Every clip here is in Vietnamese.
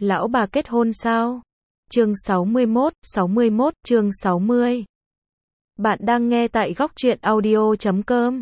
Lão bà kết hôn sao? Chương 61, chương 60. Bạn đang nghe tại góc truyện audio.com.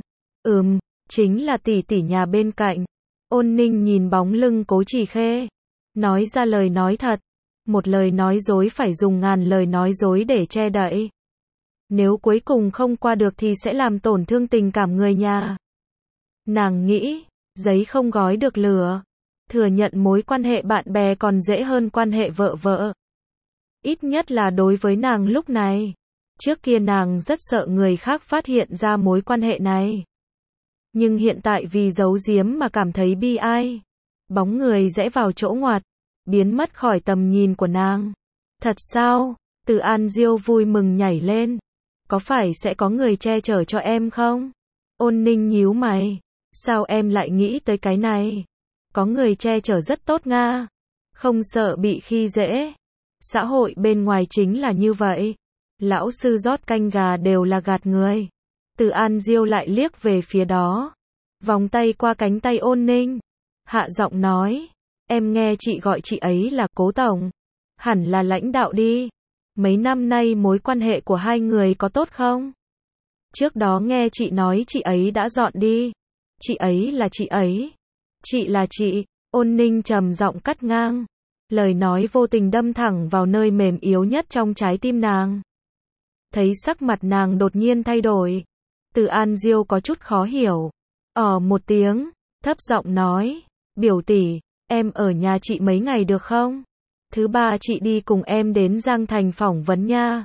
Chính là tỷ tỷ nhà bên cạnh. Ôn Ninh nhìn bóng lưng Cố Trì Khê, nói ra lời nói thật. Một lời nói dối phải dùng ngàn lời nói dối để che đậy. Nếu cuối cùng không qua được thì sẽ làm tổn thương tình cảm người nhà. Nàng nghĩ, giấy không gói được lửa. Thừa nhận mối quan hệ bạn bè còn dễ hơn quan hệ vợ vợ. Ít nhất là đối với nàng lúc này. Trước kia nàng rất sợ người khác phát hiện ra mối quan hệ này. Nhưng hiện tại vì giấu giếm mà cảm thấy bi ai. Bóng người rẽ vào chỗ ngoặt, biến mất khỏi tầm nhìn của nàng. Thật sao? Từ An Diêu vui mừng nhảy lên. Có phải sẽ có người che chở cho em không? Ôn Ninh nhíu mày. Sao em lại nghĩ tới cái này? Có người che chở rất tốt nga. Không sợ bị khi dễ. Xã hội bên ngoài chính là như vậy. Lão sư rót canh gà đều là gạt người. Từ An Diêu lại liếc về phía đó. Vòng tay qua cánh tay Ôn Ninh. Hạ giọng nói. Em nghe chị gọi chị ấy là Cố Tổng. Hẳn là lãnh đạo đi. Mấy năm nay mối quan hệ của hai người có tốt không? Trước đó nghe chị nói chị ấy đã dọn đi. Chị ấy là chị ấy. Chị là chị. Ôn Ninh trầm giọng cắt ngang. Lời nói vô tình đâm thẳng vào nơi mềm yếu nhất trong trái tim nàng. Thấy sắc mặt nàng đột nhiên thay đổi. Từ An Diêu có chút khó hiểu. Một tiếng, thấp giọng nói. Biểu tỷ, em ở nhà chị mấy ngày được không? Thứ ba chị đi cùng em đến Giang Thành phỏng vấn nha.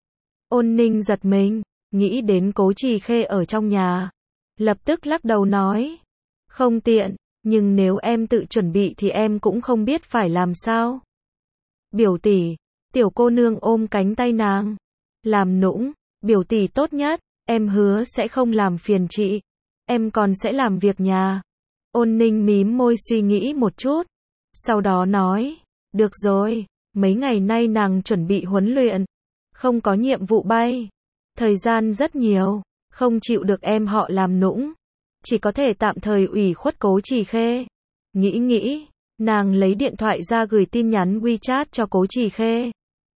Ôn Ninh giật mình, nghĩ đến Cố Trì Khê ở trong nhà. Lập tức lắc đầu nói. Không tiện, nhưng nếu em tự chuẩn bị thì em cũng không biết phải làm sao. Biểu tỷ, tiểu cô nương ôm cánh tay nàng. Làm nũng, biểu tỷ tốt nhất, em hứa sẽ không làm phiền chị. Em còn sẽ làm việc nhà. Ôn Ninh mím môi suy nghĩ một chút. Sau đó nói, được rồi, mấy ngày nay nàng chuẩn bị huấn luyện. Không có nhiệm vụ bay. Thời gian rất nhiều, không chịu được em họ làm nũng. Chỉ có thể tạm thời ủy khuất Cố Trì Khê. Nghĩ, nàng lấy điện thoại ra gửi tin nhắn WeChat cho Cố Trì Khê.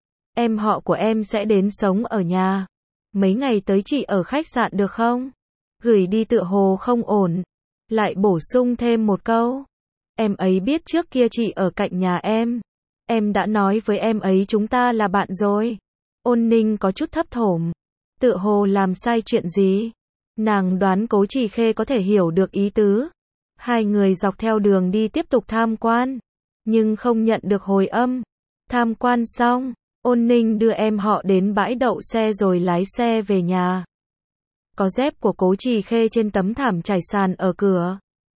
Em họ của em sẽ đến sống ở nhà. Mấy ngày tới chị ở khách sạn được không? Gửi đi tựa hồ không ổn. Lại bổ sung thêm một câu. Em ấy biết trước kia chị ở cạnh nhà em. Em đã nói với em ấy chúng ta là bạn rồi. Ôn Ninh có chút thấp thỏm. Tựa hồ làm sai chuyện gì? Nàng đoán Cố Trì Khê có thể hiểu được ý tứ. Hai người dọc theo đường đi tiếp tục tham quan. Nhưng không nhận được hồi âm. Tham quan xong, Ôn Ninh đưa em họ đến bãi đậu xe rồi lái xe về nhà. Có dép của Cố Trì Khê trên tấm thảm trải sàn ở cửa.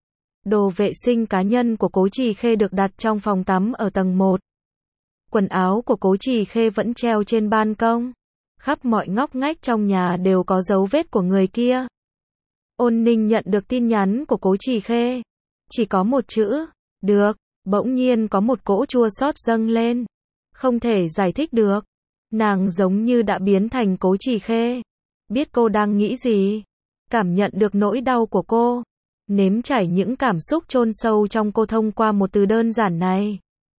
Đồ vệ sinh cá nhân của Cố Trì Khê được đặt trong phòng tắm ở tầng 1. Quần áo của Cố Trì Khê vẫn treo trên ban công. Khắp mọi ngóc ngách trong nhà đều có dấu vết của người kia. Ôn Ninh nhận được tin nhắn của Cố Trì Khê. Chỉ có một chữ, được, bỗng nhiên có một cỗ chua xót dâng lên. Không thể giải thích được. Nàng giống như đã biến thành Cố Trì Khê. Biết cô đang nghĩ gì. Cảm nhận được nỗi đau của cô. Nếm trải những cảm xúc chôn sâu trong cô thông qua một từ đơn giản này.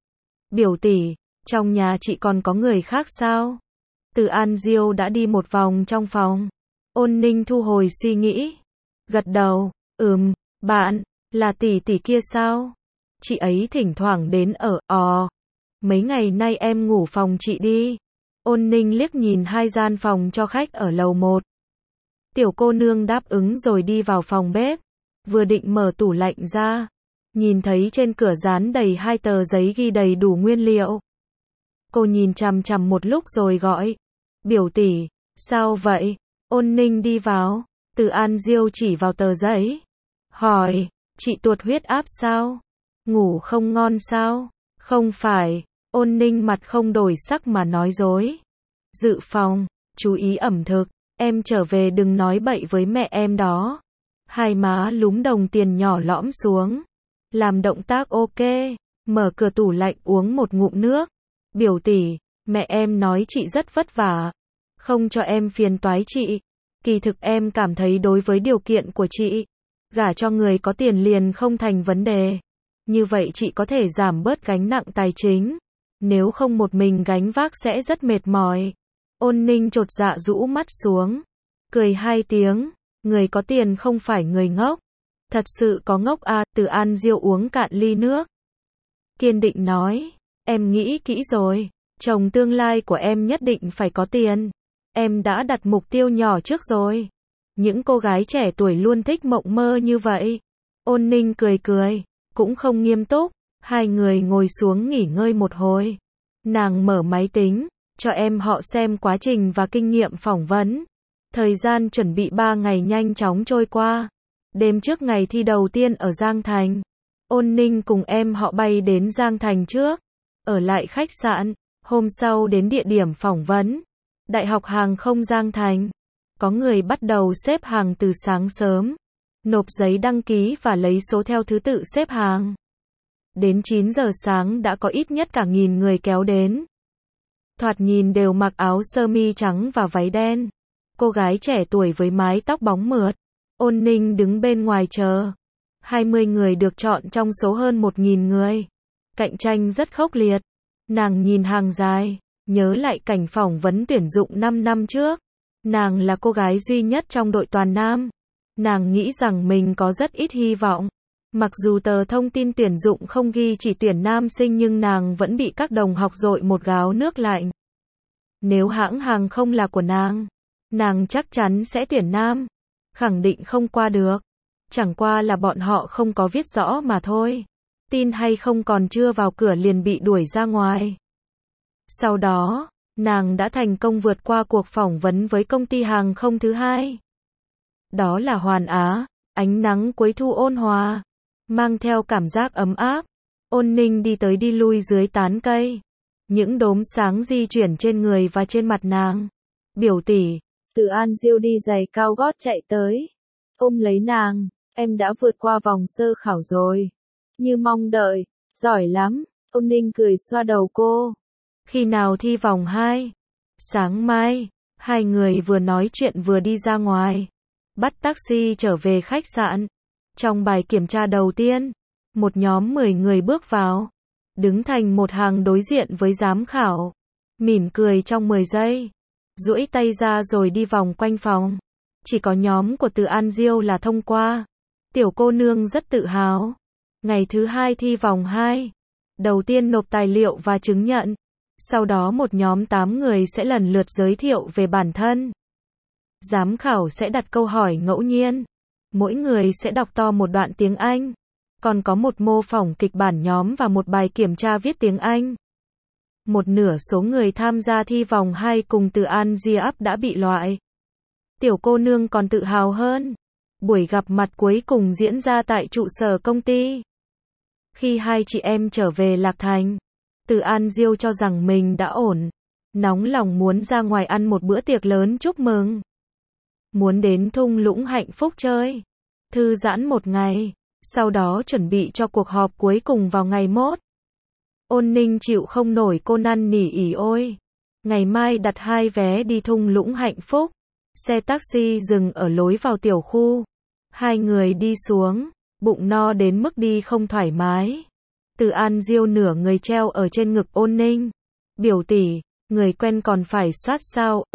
Biểu tỷ, trong nhà chị còn có người khác sao? Từ An Diêu đã đi một vòng trong phòng. Ôn Ninh thu hồi suy nghĩ. Gật đầu, bạn, là tỷ tỷ kia sao? Chị ấy thỉnh thoảng đến ở, mấy ngày nay em ngủ phòng chị đi. Ôn Ninh liếc nhìn hai gian phòng cho khách ở lầu 1. Tiểu cô nương đáp ứng rồi đi vào phòng bếp. Vừa định mở tủ lạnh ra. Nhìn thấy trên cửa dán đầy hai tờ giấy ghi đầy đủ nguyên liệu. Cô nhìn chằm chằm một lúc rồi gọi. Biểu tỷ, sao vậy? Ôn Ninh đi vào. Từ An Diêu chỉ vào tờ giấy. Hỏi, chị tuột huyết áp sao? Ngủ không ngon sao? Không phải. Ôn Ninh mặt không đổi sắc mà nói dối. Dự phòng, chú ý ẩm thực. Em trở về đừng nói bậy với mẹ em đó. Hai má lúm đồng tiền nhỏ lõm xuống. Làm động tác ok. Mở cửa tủ lạnh uống một ngụm nước. Biểu tỷ, mẹ em nói chị rất vất vả. Không cho em phiền toái chị. Kỳ thực em cảm thấy đối với điều kiện của chị, gả cho người có tiền liền không thành vấn đề. Như vậy chị có thể giảm bớt gánh nặng tài chính. Nếu không một mình gánh vác sẽ rất mệt mỏi. Ôn Ninh chột dạ rũ mắt xuống. Cười 2 tiếng. Người có tiền không phải người ngốc. Thật sự có ngốc à, Từ An Diêu uống cạn ly nước. Kiên định nói. Em nghĩ kỹ rồi. Chồng tương lai của em nhất định phải có tiền. Em đã đặt mục tiêu nhỏ trước rồi. Những cô gái trẻ tuổi luôn thích mộng mơ như vậy. Ôn Ninh cười cười. Cũng không nghiêm túc. Hai người ngồi xuống nghỉ ngơi một hồi. Nàng mở máy tính, cho em họ xem quá trình và kinh nghiệm phỏng vấn. Thời gian chuẩn bị 3 ngày nhanh chóng trôi qua. Đêm trước ngày thi đầu tiên ở Giang Thành, Ôn Ninh cùng em họ bay đến Giang Thành trước, ở lại khách sạn, hôm sau đến địa điểm phỏng vấn. Đại học Hàng không Giang Thành. Có người bắt đầu xếp hàng từ sáng sớm, nộp giấy đăng ký và lấy số theo thứ tự xếp hàng. Đến 9 giờ sáng đã có ít nhất cả 1000 người kéo đến. Thoạt nhìn đều mặc áo sơ mi trắng và váy đen. Cô gái trẻ tuổi với mái tóc bóng mượt. Ôn Ninh đứng bên ngoài chờ. 20 người được chọn trong số hơn 1000 người. Cạnh tranh rất khốc liệt. Nàng nhìn hàng dài, nhớ lại cảnh phỏng vấn tuyển dụng 5 năm trước. Nàng là cô gái duy nhất trong đội toàn nam. Nàng nghĩ rằng mình có rất ít hy vọng. Mặc dù tờ thông tin tuyển dụng không ghi chỉ tuyển nam sinh nhưng nàng vẫn bị các đồng học dội một gáo nước lạnh. Nếu hãng hàng không là của nàng chắc chắn sẽ tuyển nam. Khẳng định không qua được. Chẳng qua là bọn họ không có viết rõ mà thôi. Tin hay không còn chưa vào cửa liền bị đuổi ra ngoài. Sau đó, nàng đã thành công vượt qua cuộc phỏng vấn với công ty hàng không thứ hai. Đó là Hoàn Á. Ánh nắng cuối thu ôn hòa, mang theo cảm giác ấm áp. Ôn Ninh đi tới đi lui dưới tán cây. Những đốm sáng di chuyển trên người và trên mặt nàng. Biểu tỷ, Từ An Diêu đi giày cao gót chạy tới. Ôm lấy nàng, em đã vượt qua vòng sơ khảo rồi. Như mong đợi, giỏi lắm. Ôn Ninh cười xoa đầu cô. Khi nào thi vòng 2? Sáng mai. Hai người vừa nói chuyện vừa đi ra ngoài. Bắt taxi trở về khách sạn. Trong bài kiểm tra đầu tiên, một nhóm 10 người bước vào. Đứng thành một hàng đối diện với giám khảo. Mỉm cười trong 10 giây. Duỗi tay ra rồi đi vòng quanh phòng. Chỉ có nhóm của Từ An Diêu là thông qua. Tiểu cô nương rất tự hào. Ngày thứ 2 thi vòng 2. Đầu tiên nộp tài liệu và chứng nhận. Sau đó một nhóm 8 người sẽ lần lượt giới thiệu về bản thân. Giám khảo sẽ đặt câu hỏi ngẫu nhiên. Mỗi người sẽ đọc to một đoạn tiếng Anh. Còn có một mô phỏng kịch bản nhóm và một bài kiểm tra viết tiếng Anh. Một nửa số người tham gia thi vòng 2 cùng Từ An Diêu đã bị loại. Tiểu cô nương còn tự hào hơn. Buổi gặp mặt cuối cùng diễn ra tại trụ sở công ty. Khi hai chị em trở về Lạc Thành, Từ An Diêu cho rằng mình đã ổn. Nóng lòng muốn ra ngoài ăn một bữa tiệc lớn chúc mừng. Muốn đến thung lũng hạnh phúc chơi. Thư giãn một ngày. Sau đó chuẩn bị cho cuộc họp cuối cùng vào ngày mốt. Ôn Ninh chịu không nổi cô năn nỉ ỉ ôi. Ngày mai đặt 2 vé đi thung lũng hạnh phúc. Xe taxi dừng ở lối vào tiểu khu. Hai người đi xuống. Bụng no đến mức đi không thoải mái. Từ An Diêu nửa người treo ở trên ngực Ôn Ninh. Biểu tỷ, người quen còn phải soát sao?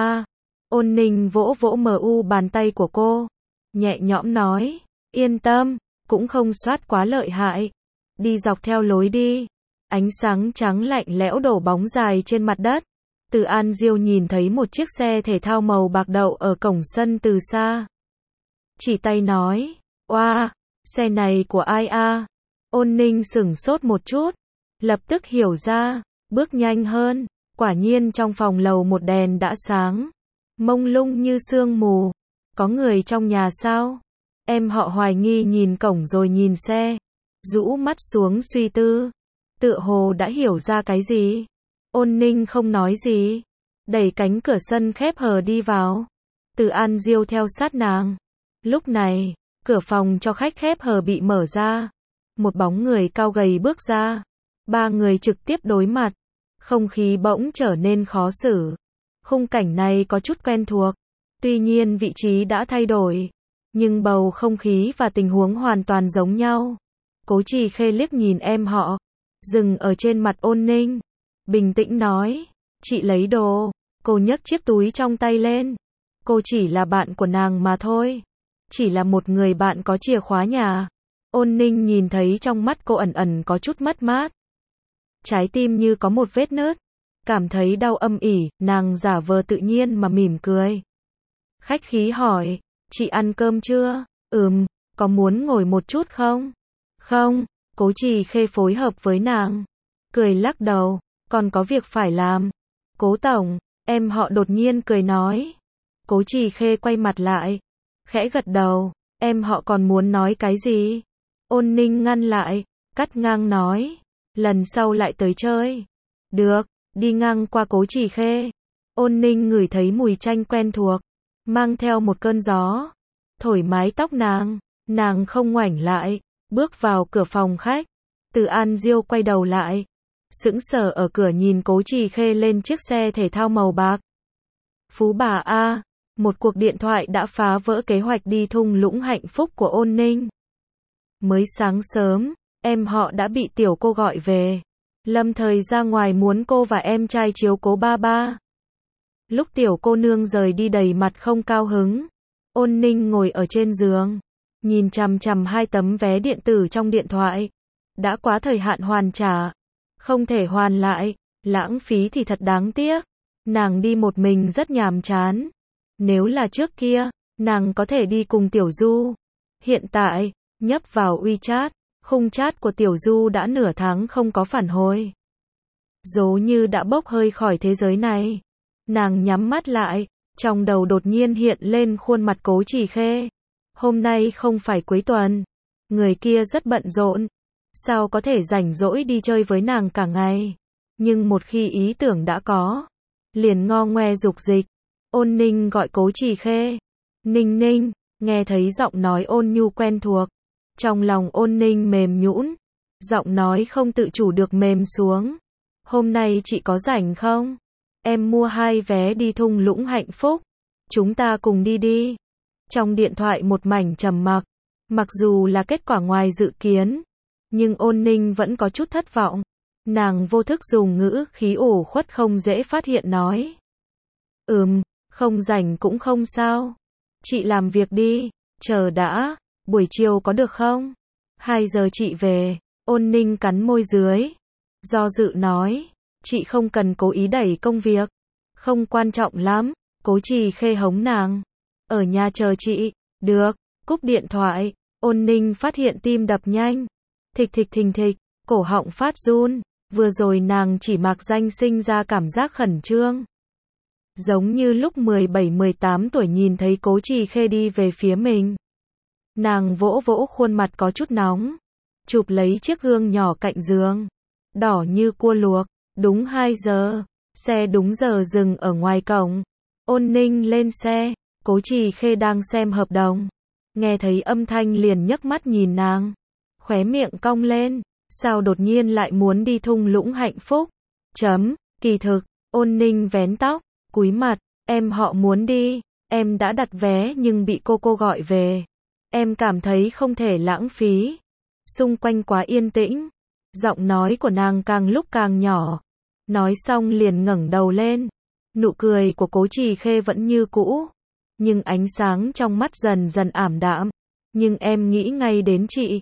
Ôn Ninh vỗ vỗ bàn tay của cô. Nhẹ nhõm nói. Yên tâm, cũng không soát quá lợi hại. Đi dọc theo lối đi. Ánh sáng trắng lạnh lẽo đổ bóng dài trên mặt đất. Từ An Diêu nhìn thấy một chiếc xe thể thao màu bạc đậu ở cổng sân từ xa. Chỉ tay nói. Oa, xe này của ai a? Ôn Ninh sửng sốt một chút. Lập tức hiểu ra. Bước nhanh hơn. Quả nhiên trong phòng lầu một đèn đã sáng. Mông lung như sương mù. Có người trong nhà sao? Em họ hoài nghi nhìn cổng rồi nhìn xe. Rũ mắt xuống suy tư. Tựa hồ đã hiểu ra cái gì. Ôn Ninh không nói gì. Đẩy cánh cửa sân khép hờ đi vào. Từ An Diêu theo sát nàng. Lúc này, cửa phòng cho khách khép hờ bị mở ra. Một bóng người cao gầy bước ra. 3 người trực tiếp đối mặt. Không khí bỗng trở nên khó xử. Khung cảnh này có chút quen thuộc. Tuy nhiên vị trí đã thay đổi. Nhưng bầu không khí và tình huống hoàn toàn giống nhau. Cố Trì Khê liếc nhìn em họ, dừng ở trên mặt Ôn Ninh, bình tĩnh nói, chị lấy đồ. Cô nhấc chiếc túi trong tay lên. Cô chỉ là bạn của nàng mà thôi. Chỉ là một người bạn có chìa khóa nhà. Ôn Ninh nhìn thấy trong mắt cô ẩn ẩn có chút mất mát. Trái tim như có một vết nứt. Cảm thấy đau âm ỉ, nàng giả vờ tự nhiên mà mỉm cười. Khách khí hỏi, chị ăn cơm chưa? Có muốn ngồi một chút không? Không, Cố Trì Khê phối hợp với nàng. Cười lắc đầu, còn có việc phải làm. Cố tổng, em họ đột nhiên cười nói. Cố Trì Khê quay mặt lại, khẽ gật đầu, em họ còn muốn nói cái gì? Ôn Ninh ngăn lại, cắt ngang nói, lần sau lại tới chơi. Được, đi ngang qua Cố Trì Khê. Ôn Ninh ngửi thấy mùi chanh quen thuộc, mang theo một cơn gió, thổi mái tóc nàng không ngoảnh lại, bước vào cửa phòng khách. Từ An Diêu quay đầu lại, sững sờ ở cửa nhìn Cố Trì Khê lên chiếc xe thể thao màu bạc. Phú bà a, một cuộc điện thoại đã phá vỡ kế hoạch đi thung lũng hạnh phúc của Ôn Ninh. Mới sáng sớm, em họ đã bị tiểu cô gọi về. Lâm thời ra ngoài muốn cô và em trai chiếu cố ba ba. Lúc tiểu cô nương rời đi đầy mặt không cao hứng. Ôn Ninh ngồi ở trên giường, nhìn chằm chằm 2 tấm vé điện tử trong điện thoại. Đã quá thời hạn hoàn trả, không thể hoàn lại, lãng phí thì thật đáng tiếc. Nàng đi một mình rất nhàm chán. Nếu là trước kia, nàng có thể đi cùng Tiểu Du. Hiện tại, nhấp vào WeChat, khung chat của Tiểu Du đã nửa tháng không có phản hồi. Dố như đã bốc hơi khỏi thế giới này. Nàng nhắm mắt lại, trong đầu đột nhiên hiện lên khuôn mặt Cố Trì Khê. Hôm nay không phải cuối tuần, người kia rất bận rộn. Sao có thể rảnh rỗi đi chơi với nàng cả ngày? Nhưng một khi ý tưởng đã có, liền ngo ngoe dục dịch. Ôn Ninh gọi Cố Trì Khê. Ninh Ninh, nghe thấy giọng nói ôn nhu quen thuộc. Trong lòng Ôn Ninh mềm nhũn, giọng nói không tự chủ được mềm xuống. Hôm nay chị có rảnh không? Em mua 2 vé đi thung lũng hạnh phúc. Chúng ta cùng đi đi. Trong điện thoại một mảnh trầm mặc. Mặc dù là kết quả ngoài dự kiến, nhưng Ôn Ninh vẫn có chút thất vọng. Nàng vô thức dùng ngữ khí ủ khuất không dễ phát hiện nói. Không rảnh cũng không sao. Chị làm việc đi, chờ đã, buổi chiều có được không? 2 giờ chị về. Ôn Ninh cắn môi dưới, do dự nói, chị không cần cố ý đẩy công việc. Không quan trọng lắm. Cố Trì Khê hống nàng. Ở nhà chờ chị. Được, cúp điện thoại. Ôn Ninh phát hiện tim đập nhanh. Thịch thịch thình thịch, cổ họng phát run. Vừa rồi nàng chỉ mạc danh sinh ra cảm giác khẩn trương. Giống như lúc 17-18 tuổi nhìn thấy Cố Trì Khê đi về phía mình. Nàng vỗ vỗ khuôn mặt có chút nóng, chụp lấy chiếc gương nhỏ cạnh giường. Đỏ như cua luộc. Đúng 2 giờ, xe đúng giờ dừng ở ngoài cổng. Ôn Ninh lên xe, Cố Trì Khê đang xem hợp đồng. Nghe thấy âm thanh liền nhấc mắt nhìn nàng. Khóe miệng cong lên, sao đột nhiên lại muốn đi thung lũng hạnh phúc? Kỳ thực, Ôn Ninh vén tóc, cúi mặt, em họ muốn đi, em đã đặt vé nhưng bị cô gọi về. Em cảm thấy không thể lãng phí. Xung quanh quá yên tĩnh, giọng nói của nàng càng lúc càng nhỏ. Nói xong liền ngẩng đầu lên. Nụ cười của Cố Trì Khê vẫn như cũ, nhưng ánh sáng trong mắt dần dần ảm đạm. Nhưng em nghĩ ngay đến chị.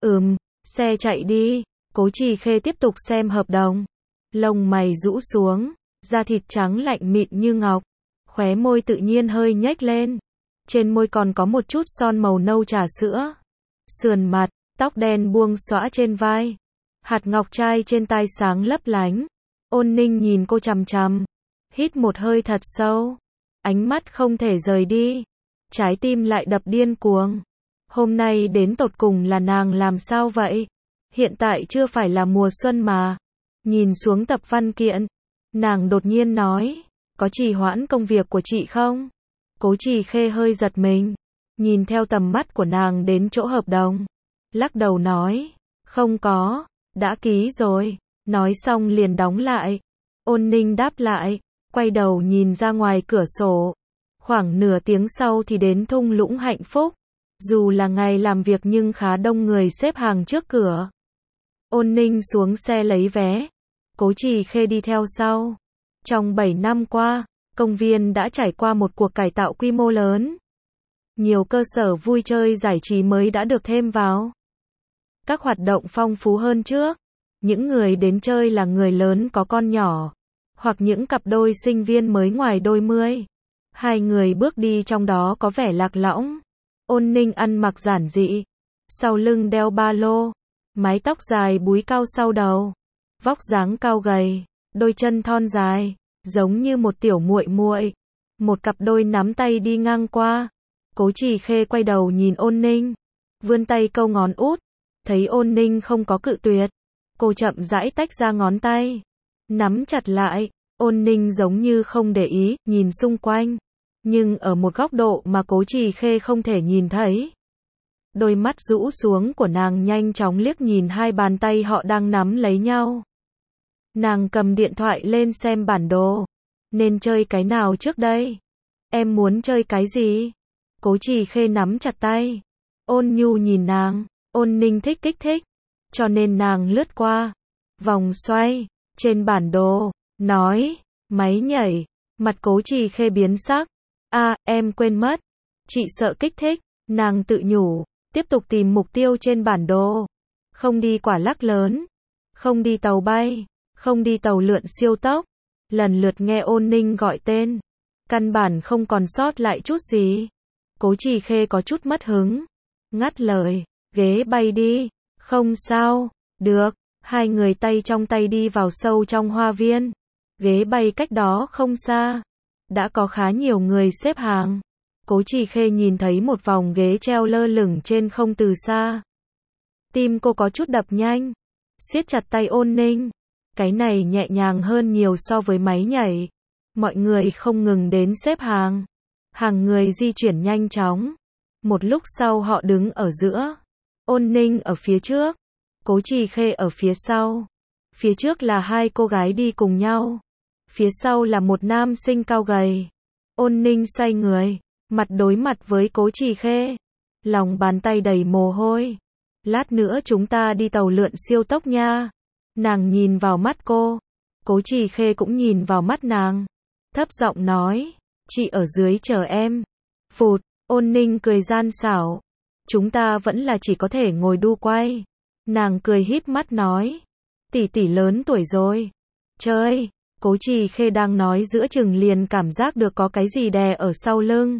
Xe chạy đi. Cố Trì Khê tiếp tục xem hợp đồng. Lông mày rũ xuống, da thịt trắng lạnh mịn như ngọc. Khóe môi tự nhiên hơi nhếch lên. Trên môi còn có một chút son màu nâu trà sữa. Sườn mặt, tóc đen buông xõa trên vai. Hạt ngọc trai trên tai sáng lấp lánh. Ôn Ninh nhìn cô chằm chằm, hít một hơi thật sâu. Ánh mắt không thể rời đi. Trái tim lại đập điên cuồng. Hôm nay đến tột cùng là nàng làm sao vậy? Hiện tại chưa phải là mùa xuân mà. Nhìn xuống tập văn kiện, nàng đột nhiên nói, có trì hoãn công việc của chị không? Cố Trì Khê hơi giật mình, nhìn theo tầm mắt của nàng đến chỗ hợp đồng. Lắc đầu nói, không có, đã ký rồi. Nói xong liền đóng lại. Ôn Ninh đáp lại, quay đầu nhìn ra ngoài cửa sổ. Khoảng nửa tiếng sau thì đến thung lũng hạnh phúc. Dù là ngày làm việc nhưng khá đông người xếp hàng trước cửa. Ôn Ninh xuống xe lấy vé. Cố Trì Khê đi theo sau. Trong 7 năm qua, công viên đã trải qua một cuộc cải tạo quy mô lớn. Nhiều cơ sở vui chơi giải trí mới đã được thêm vào. Các hoạt động phong phú hơn trước. Những người đến chơi là người lớn có con nhỏ, hoặc những cặp đôi sinh viên mới ngoài đôi mươi. Hai người bước đi trong đó có vẻ lạc lõng. Ôn Ninh ăn mặc giản dị, sau lưng đeo ba lô, mái tóc dài búi cao sau đầu, vóc dáng cao gầy, đôi chân thon dài, giống như một tiểu muội muội. Một cặp đôi nắm tay đi ngang qua. Cố Trì Khê quay đầu nhìn Ôn Ninh, vươn tay câu ngón út, thấy Ôn Ninh không có cự tuyệt, cô chậm rãi tách ra ngón tay, nắm chặt lại. Ôn Ninh giống như không để ý, nhìn xung quanh, nhưng ở một góc độ mà Cố Trì Khê không thể nhìn thấy. Đôi mắt rũ xuống của nàng nhanh chóng liếc nhìn hai bàn tay họ đang nắm lấy nhau. Nàng cầm điện thoại lên xem bản đồ. Nên chơi cái nào trước đây? Em muốn chơi cái gì? Cố Trì Khê nắm chặt tay. Ôn nhu nhìn nàng. Ôn Ninh thích kích thích, cho nên nàng lướt qua, vòng xoay, trên bản đồ, nói, máy nhảy. Mặt Cố Trì Khê biến sắc. Em quên mất. Chị sợ kích thích. Nàng tự nhủ, tiếp tục tìm mục tiêu trên bản đồ. Không đi quả lắc lớn, không đi tàu bay, không đi tàu lượn siêu tốc. Lần lượt nghe Ôn Ninh gọi tên, căn bản không còn sót lại chút gì. Cố Trì Khê có chút mất hứng, ngắt lời, ghế bay đi. Không sao, được. Hai người tay trong tay đi vào sâu trong hoa viên. Ghế bay cách đó không xa. Đã có khá nhiều người xếp hàng. Cố Trì Khê nhìn thấy một vòng ghế treo lơ lửng trên không từ xa. Tim cô có chút đập nhanh, siết chặt tay Ôn Ninh. Cái này nhẹ nhàng hơn nhiều so với máy nhảy. Mọi người không ngừng đến xếp hàng. Hàng người di chuyển nhanh chóng. Một lúc sau họ đứng ở giữa. Ôn Ninh ở phía trước, Cố Trì Khê ở phía sau. Phía trước là hai cô gái đi cùng nhau. Phía sau là một nam sinh cao gầy. Ôn Ninh xoay người, mặt đối mặt với Cố Trì Khê. Lòng bàn tay đầy mồ hôi. Lát nữa chúng ta đi tàu lượn siêu tốc nha. Nàng nhìn vào mắt cô. Cố Trì Khê cũng nhìn vào mắt nàng. Thấp giọng nói, chị ở dưới chờ em. Phụt, Ôn Ninh cười gian xảo. Chúng ta vẫn là chỉ có thể ngồi đu quay. Nàng cười híp mắt nói, tỷ tỷ lớn tuổi rồi. Chơi. Cố Trì Khê đang nói giữa chừng liền cảm giác được có cái gì đè ở sau lưng.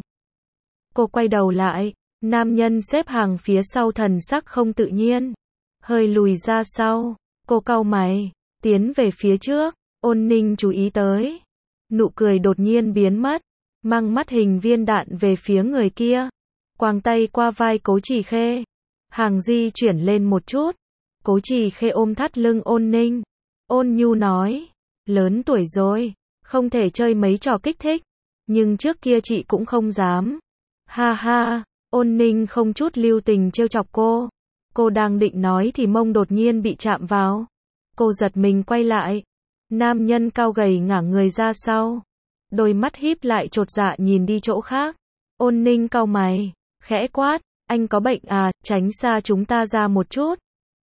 Cô quay đầu lại, nam nhân xếp hàng phía sau thần sắc không tự nhiên, hơi lùi ra sau. Cô cau mày, tiến về phía trước. Ôn Ninh chú ý tới, nụ cười đột nhiên biến mất, mang mắt hình viên đạn về phía người kia, quàng tay qua vai Cố Trì Khê. Hàng di chuyển lên một chút. Cố Trì Khê ôm thắt lưng Ôn Ninh, ôn nhu nói, lớn tuổi rồi, không thể chơi mấy trò kích thích, nhưng trước kia chị cũng không dám. Ha ha. Ôn Ninh không chút lưu tình trêu chọc cô. Cô đang định nói thì mông đột nhiên bị chạm vào. Cô giật mình quay lại. Nam nhân cao gầy ngả người ra sau, đôi mắt híp lại chột dạ nhìn đi chỗ khác. Ôn Ninh cau mày, khẽ quát, anh có bệnh à, tránh xa chúng ta ra một chút.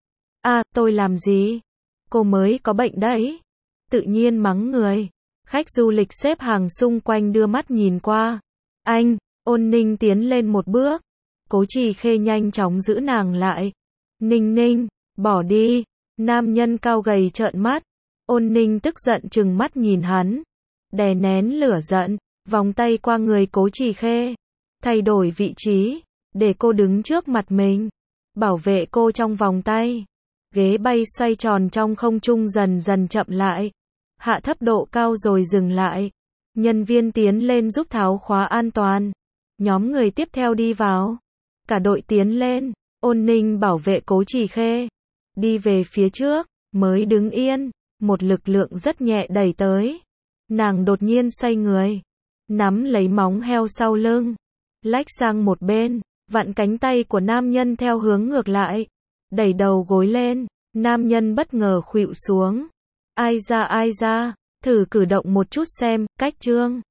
Tôi làm gì? Cô mới có bệnh đấy. Tự nhiên mắng người. Khách du lịch xếp hàng xung quanh đưa mắt nhìn qua. Anh. Ôn Ninh tiến lên một bước. Cố Trì Khê nhanh chóng giữ nàng lại. Ninh Ninh, bỏ đi. Nam nhân cao gầy trợn mắt. Ôn Ninh tức giận trừng mắt nhìn hắn, đè nén lửa giận, vòng tay qua người Cố Trì Khê, thay đổi vị trí, để cô đứng trước mặt mình, bảo vệ cô trong vòng tay. Ghế bay xoay tròn trong không trung dần dần chậm lại, hạ thấp độ cao rồi dừng lại. Nhân viên tiến lên giúp tháo khóa an toàn. Nhóm người tiếp theo đi vào. Cả đội tiến lên. Ôn Ninh bảo vệ Cố Trì Khê, đi về phía trước, mới đứng yên. Một lực lượng rất nhẹ đẩy tới. Nàng đột nhiên xoay người, nắm lấy móng heo sau lưng, lách sang một bên, vặn cánh tay của nam nhân theo hướng ngược lại, đẩy đầu gối lên. Nam nhân bất ngờ khuỵu xuống. Ai ra, thử cử động một chút xem, cách trương.